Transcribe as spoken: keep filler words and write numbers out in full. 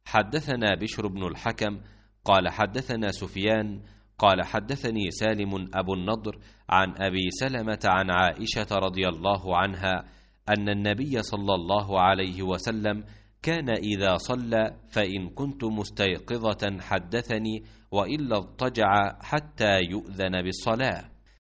حدثنا بشر بن الحكم قال حدثنا سفيان قال حدثني سالم أبو النضر عن أبي سلمة عن عائشة رضي الله عنها أن النبي صلى الله عليه وسلم كان إذا صلى فإن كنت مستيقظة حدثني وإلا اضطجع حتى يؤذن بالصلاة.